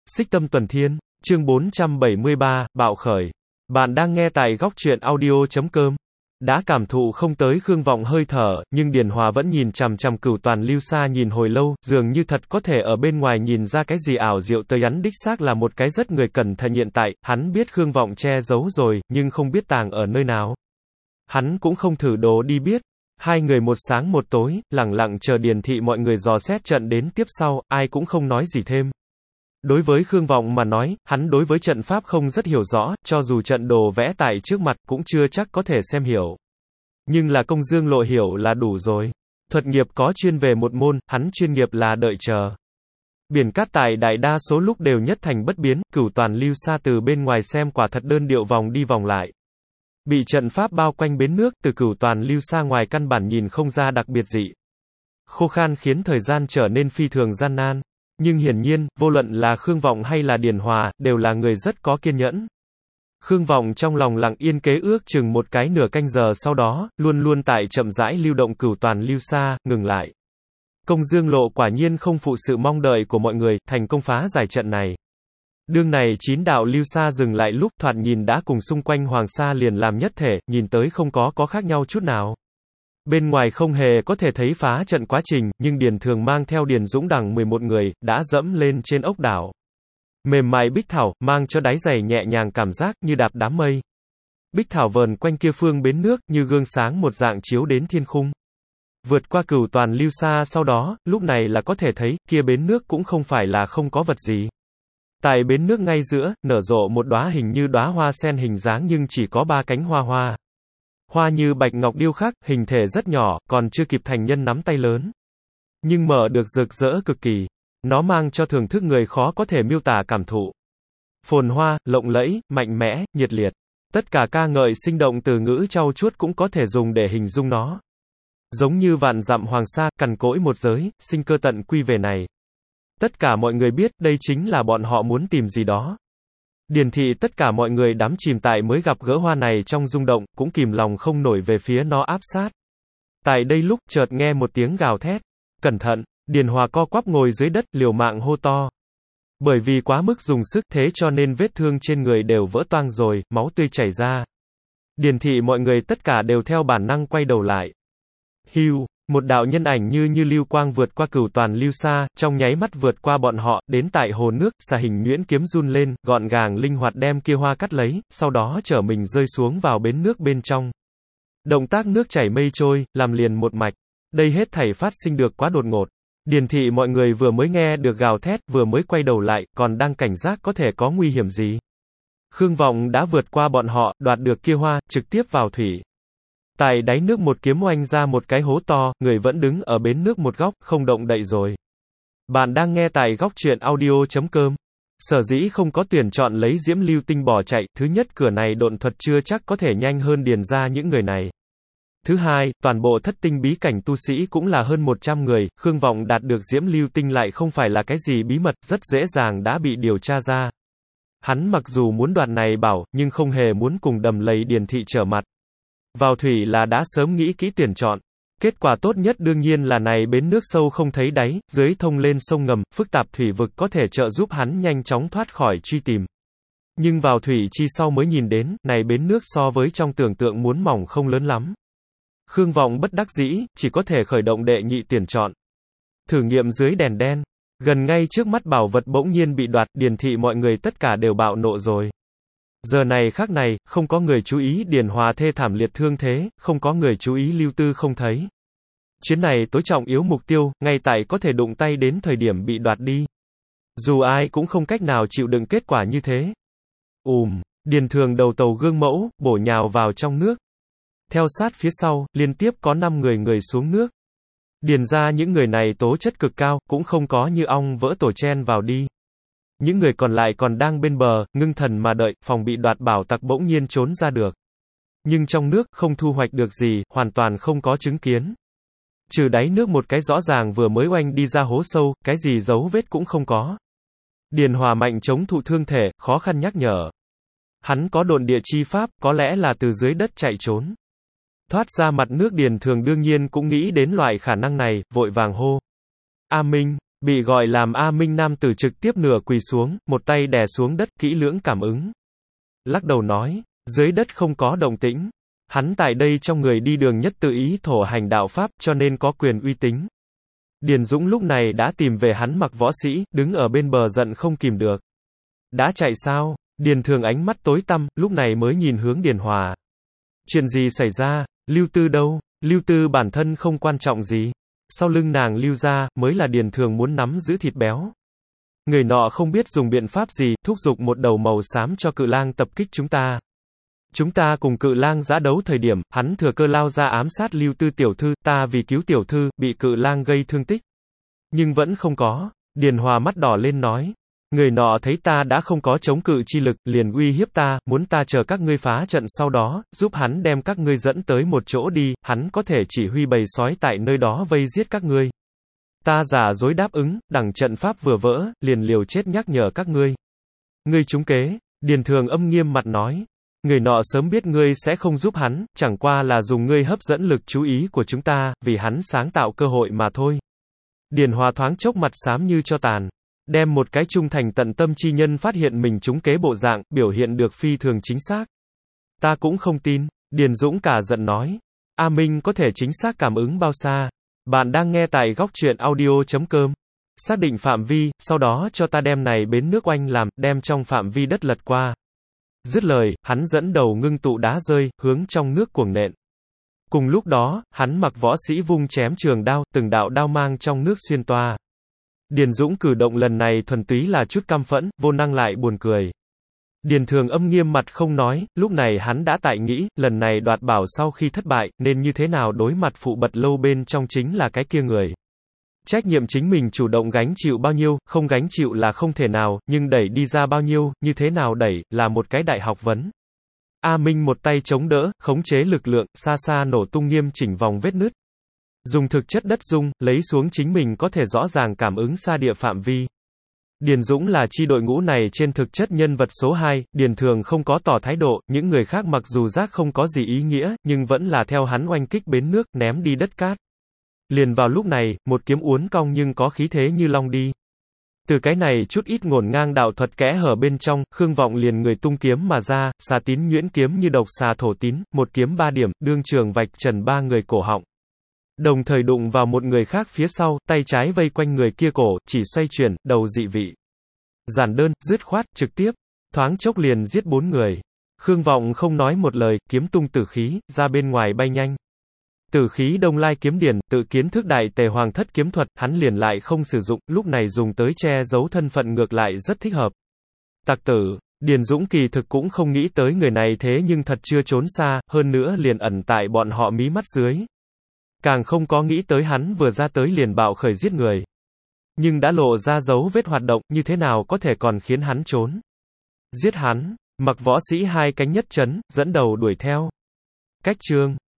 Xích Tâm Tuần Thiên, chương 473, Bạo Khởi. Bạn đang nghe tại góc truyện audio.com. Đã cảm thụ không tới Khương Vọng hơi thở, nhưng Điền Hòa vẫn nhìn chằm chằm Cửu Toàn Lưu Sa nhìn hồi lâu, dường như thật có thể ở bên ngoài nhìn ra cái gì ảo diệu tới. Hắn đích xác là một cái rất người cẩn thận. Hiện tại, hắn biết Khương Vọng che giấu rồi, nhưng không biết tàng ở nơi nào. Hắn cũng không thử đố đi biết. Hai người một sáng một tối, lẳng lặng chờ Điền thị mọi người dò xét trận đến tiếp sau, ai cũng không nói gì thêm. Đối với Khương Vọng mà nói, hắn đối với trận pháp không rất hiểu rõ, cho dù trận đồ vẽ tại trước mặt cũng chưa chắc có thể xem hiểu. Nhưng là Công Dương Lộ hiểu là đủ rồi. Thuật nghiệp có chuyên về một môn, hắn chuyên nghiệp là đợi chờ. Biển cát tại đại đa số lúc đều nhất thành bất biến, Cửu Toàn Lưu Sa từ bên ngoài xem quả thật đơn điệu vòng đi vòng lại. Bị trận pháp bao quanh bến nước, từ Cửu Toàn Lưu Sa ngoài căn bản nhìn không ra đặc biệt gì. Khô khan khiến thời gian trở nên phi thường gian nan. Nhưng hiển nhiên, vô luận là Khương Vọng hay là Điền Hòa, đều là người rất có kiên nhẫn. Khương Vọng trong lòng lặng yên kế ước chừng một cái nửa canh giờ sau đó, luôn luôn tại chậm rãi lưu động Cửu Toàn Lưu Sa, ngừng lại. Công Dương Lộ quả nhiên không phụ sự mong đợi của mọi người, thành công phá giải trận này. Đương này 9 đạo Lưu Sa dừng lại lúc thoạt nhìn đã cùng xung quanh Hoàng Sa liền làm nhất thể, nhìn tới không có khác nhau chút nào. Bên ngoài không hề có thể thấy phá trận quá trình, nhưng Điền Thường mang theo Điền Dũng đằng 11 người, đã dẫm lên trên ốc đảo. Mềm mại bích thảo, mang cho đáy giày nhẹ nhàng cảm giác như đạp đám mây. Bích thảo vờn quanh kia phương bến nước, như gương sáng một dạng chiếu đến thiên khung. Vượt qua Cửu Toàn Lưu Sa sau đó, lúc này là có thể thấy, kia bến nước cũng không phải là không có vật gì. Tại bến nước ngay giữa, nở rộ một đóa hình như đóa hoa sen hình dáng nhưng chỉ có 3 cánh hoa. Hoa như bạch ngọc điêu khắc, hình thể rất nhỏ, còn chưa kịp thành nhân nắm tay lớn. Nhưng mở được rực rỡ cực kỳ. Nó mang cho thưởng thức người khó có thể miêu tả cảm thụ. Phồn hoa, lộng lẫy, mạnh mẽ, nhiệt liệt. Tất cả ca ngợi sinh động từ ngữ trau chuốt cũng có thể dùng để hình dung nó. Giống như vạn dặm Hoàng Sa, cằn cỗi một giới, sinh cơ tận quy về này. Tất cả mọi người biết, đây chính là bọn họ muốn tìm gì đó. Điền thị tất cả mọi người đắm chìm tại mới gặp gỡ hoa này trong rung động, cũng kìm lòng không nổi về phía nó áp sát. Tại đây lúc chợt nghe một tiếng gào thét. Cẩn thận, Điền Hòa co quắp ngồi dưới đất, liều mạng hô to. Bởi vì quá mức dùng sức thế cho nên vết thương trên người đều vỡ toang rồi, máu tươi chảy ra. Điền thị mọi người tất cả đều theo bản năng quay đầu lại. Hưu, một đạo nhân ảnh như lưu quang vượt qua Cửu Toàn Lưu Sa, trong nháy mắt vượt qua bọn họ, đến tại hồ nước, xà hình nhuyễn kiếm run lên, gọn gàng linh hoạt đem kia hoa cắt lấy, sau đó chở mình rơi xuống vào bến nước bên trong. Động tác nước chảy mây trôi, làm liền một mạch. Đây hết thảy phát sinh được quá đột ngột. Điền thị mọi người vừa mới nghe được gào thét, vừa mới quay đầu lại, còn đang cảnh giác có thể có nguy hiểm gì. Khương Vọng đã vượt qua bọn họ, đoạt được kia hoa, trực tiếp vào thủy. Tại đáy nước một kiếm oanh ra một cái hố to, người vẫn đứng ở bến nước một góc, không động đậy rồi. Bạn đang nghe tại góc truyện audio.com. Sở dĩ không có tuyển chọn lấy Diễm Lưu Tinh bỏ chạy, thứ nhất cửa này độn thuật chưa chắc có thể nhanh hơn Điền ra những người này. Thứ hai, toàn bộ thất tinh bí cảnh tu sĩ cũng là hơn 100 người, Khương Vọng đạt được Diễm Lưu Tinh lại không phải là cái gì bí mật, rất dễ dàng đã bị điều tra ra. Hắn mặc dù muốn đoạt này bảo, nhưng không hề muốn cùng đầm lầy Điền thị trở mặt. Vào thủy là đã sớm nghĩ kỹ tuyển chọn. Kết quả tốt nhất đương nhiên là này bến nước sâu không thấy đáy, dưới thông lên sông ngầm, phức tạp thủy vực có thể trợ giúp hắn nhanh chóng thoát khỏi truy tìm. Nhưng vào thủy chi sau mới nhìn đến, này bến nước so với trong tưởng tượng muốn mỏng không lớn lắm. Khương Vọng bất đắc dĩ, chỉ có thể khởi động đệ nhị tuyển chọn. Thử nghiệm dưới đèn đen. Gần ngay trước mắt bảo vật bỗng nhiên bị đoạt, Điền thị mọi người tất cả đều bạo nộ rồi. Giờ này khác này, không có người chú ý Điền Hòa thê thảm liệt thương thế, không có người chú ý Lưu Tư không thấy. Chuyến này tối trọng yếu mục tiêu, ngay tại có thể đụng tay đến thời điểm bị đoạt đi. Dù ai cũng không cách nào chịu đựng kết quả như thế. Điền Thường đầu tàu gương mẫu, bổ nhào vào trong nước. Theo sát phía sau, liên tiếp có 5 người xuống nước. Điền ra những người này tố chất cực cao, cũng không có như ong vỡ tổ chen vào đi. Những người còn lại còn đang bên bờ, ngưng thần mà đợi, phòng bị đoạt bảo tặc bỗng nhiên trốn ra được. Nhưng trong nước, không thu hoạch được gì, hoàn toàn không có chứng kiến. Trừ đáy nước một cái rõ ràng vừa mới oanh đi ra hố sâu, cái gì dấu vết cũng không có. Điền Hòa mạnh chống thụ thương thể, khó khăn nhắc nhở. Hắn có độn địa chi pháp, có lẽ là từ dưới đất chạy trốn. Thoát ra mặt nước Điền Thường đương nhiên cũng nghĩ đến loại khả năng này, vội vàng hô. A Minh, Bị gọi làm A Minh nam tử trực tiếp nửa quỳ xuống, một tay đè xuống đất, kỹ lưỡng cảm ứng. Lắc đầu nói, dưới đất không có động tĩnh. Hắn tại đây trong người đi đường nhất tự ý thổ hành đạo pháp, cho nên có quyền uy tín. Điền Dũng lúc này đã tìm về hắn Mặc Võ Sĩ, đứng ở bên bờ giận không kìm được. Đã chạy sao? Điền Thường ánh mắt tối tăm, lúc này mới nhìn hướng Điền Hòa. Chuyện gì xảy ra? Lưu Tư đâu? Lưu Tư bản thân không quan trọng gì. Sau lưng nàng Lưu ra, mới là Điền Thường muốn nắm giữ thịt béo. Người nọ không biết dùng biện pháp gì, thúc giục một đầu màu xám cho cự lang tập kích chúng ta. Chúng ta cùng cự lang giã đấu thời điểm, hắn thừa cơ lao ra ám sát Lưu Tư tiểu thư, ta vì cứu tiểu thư, bị cự lang gây thương tích. Nhưng vẫn không có. Điền Hòa mắt đỏ lên nói. Người nọ thấy ta đã không có chống cự chi lực, liền uy hiếp ta, muốn ta chờ các ngươi phá trận sau đó, giúp hắn đem các ngươi dẫn tới một chỗ đi, hắn có thể chỉ huy bầy sói tại nơi đó vây giết các ngươi. Ta giả dối đáp ứng, đằng trận pháp vừa vỡ, liền liều chết nhắc nhở các ngươi. Ngươi trúng kế, Điền Thường âm nghiêm mặt nói. Người nọ sớm biết ngươi sẽ không giúp hắn, chẳng qua là dùng ngươi hấp dẫn lực chú ý của chúng ta, vì hắn sáng tạo cơ hội mà thôi. Điền Hòa thoáng chốc mặt xám như cho tàn. Đem một cái trung thành tận tâm chi nhân phát hiện mình trúng kế bộ dạng, biểu hiện được phi thường chính xác. Ta cũng không tin, Điền Dũng cả giận nói. A Minh có thể chính xác cảm ứng bao xa? Bạn đang nghe tại góc truyện audio.com. Xác định phạm vi, sau đó cho ta đem này bến nước oanh làm, đem trong phạm vi đất lật qua. Dứt lời, hắn dẫn đầu ngưng tụ đá rơi, hướng trong nước cuồng nện. Cùng lúc đó, hắn Mặc Võ Sĩ vung chém trường đao, từng đạo đao mang trong nước xuyên toa. Điền Dũng cử động lần này thuần túy là chút căm phẫn, vô năng lại buồn cười. Điền Thường âm nghiêm mặt không nói, lúc này hắn đã tại nghĩ, lần này đoạt bảo sau khi thất bại, nên như thế nào đối mặt phụ bật lâu bên trong chính là cái kia người. Trách nhiệm chính mình chủ động gánh chịu bao nhiêu, không gánh chịu là không thể nào, nhưng đẩy đi ra bao nhiêu, như thế nào đẩy, là một cái đại học vấn. A Minh một tay chống đỡ, khống chế lực lượng, xa xa nổ tung nghiêm chỉnh vòng vết nứt. Dùng thực chất đất dung, lấy xuống chính mình có thể rõ ràng cảm ứng xa địa phạm vi. Điền Dũng là chi đội ngũ này trên thực chất nhân vật số 2, Điền Thường không có tỏ thái độ, những người khác mặc dù giác không có gì ý nghĩa, nhưng vẫn là theo hắn oanh kích bến nước, ném đi đất cát. Liền vào lúc này, một kiếm uốn cong nhưng có khí thế như long đi. Từ cái này chút ít ngổn ngang đạo thuật kẽ hở bên trong, Khương Vọng liền người tung kiếm mà ra, xà tín nhuyễn kiếm như độc xà thổ tín, một kiếm 3 điểm, đương trường vạch trần 3 người cổ họng. Đồng thời đụng vào một người khác phía sau, tay trái vây quanh người kia cổ, chỉ xoay chuyển, đầu dị vị. Giản đơn, dứt khoát, trực tiếp, thoáng chốc liền giết 4 người. Khương Vọng không nói một lời, kiếm tung tử khí, ra bên ngoài bay nhanh. Tử khí Đông Lai kiếm điển, tự kiến thức đại tề hoàng thất kiếm thuật, hắn liền lại không sử dụng, lúc này dùng tới che giấu thân phận ngược lại rất thích hợp. Tặc tử, Điền Dũng kỳ thực cũng không nghĩ tới người này thế nhưng thật chưa trốn xa, hơn nữa liền ẩn tại bọn họ mí mắt dưới. Càng không có nghĩ tới hắn vừa ra tới liền bạo khởi giết người. Nhưng đã lộ ra dấu vết hoạt động, như thế nào có thể còn khiến hắn trốn. Giết hắn, Mặc Võ Sĩ hai cánh nhất chấn, dẫn đầu đuổi theo. Cách chương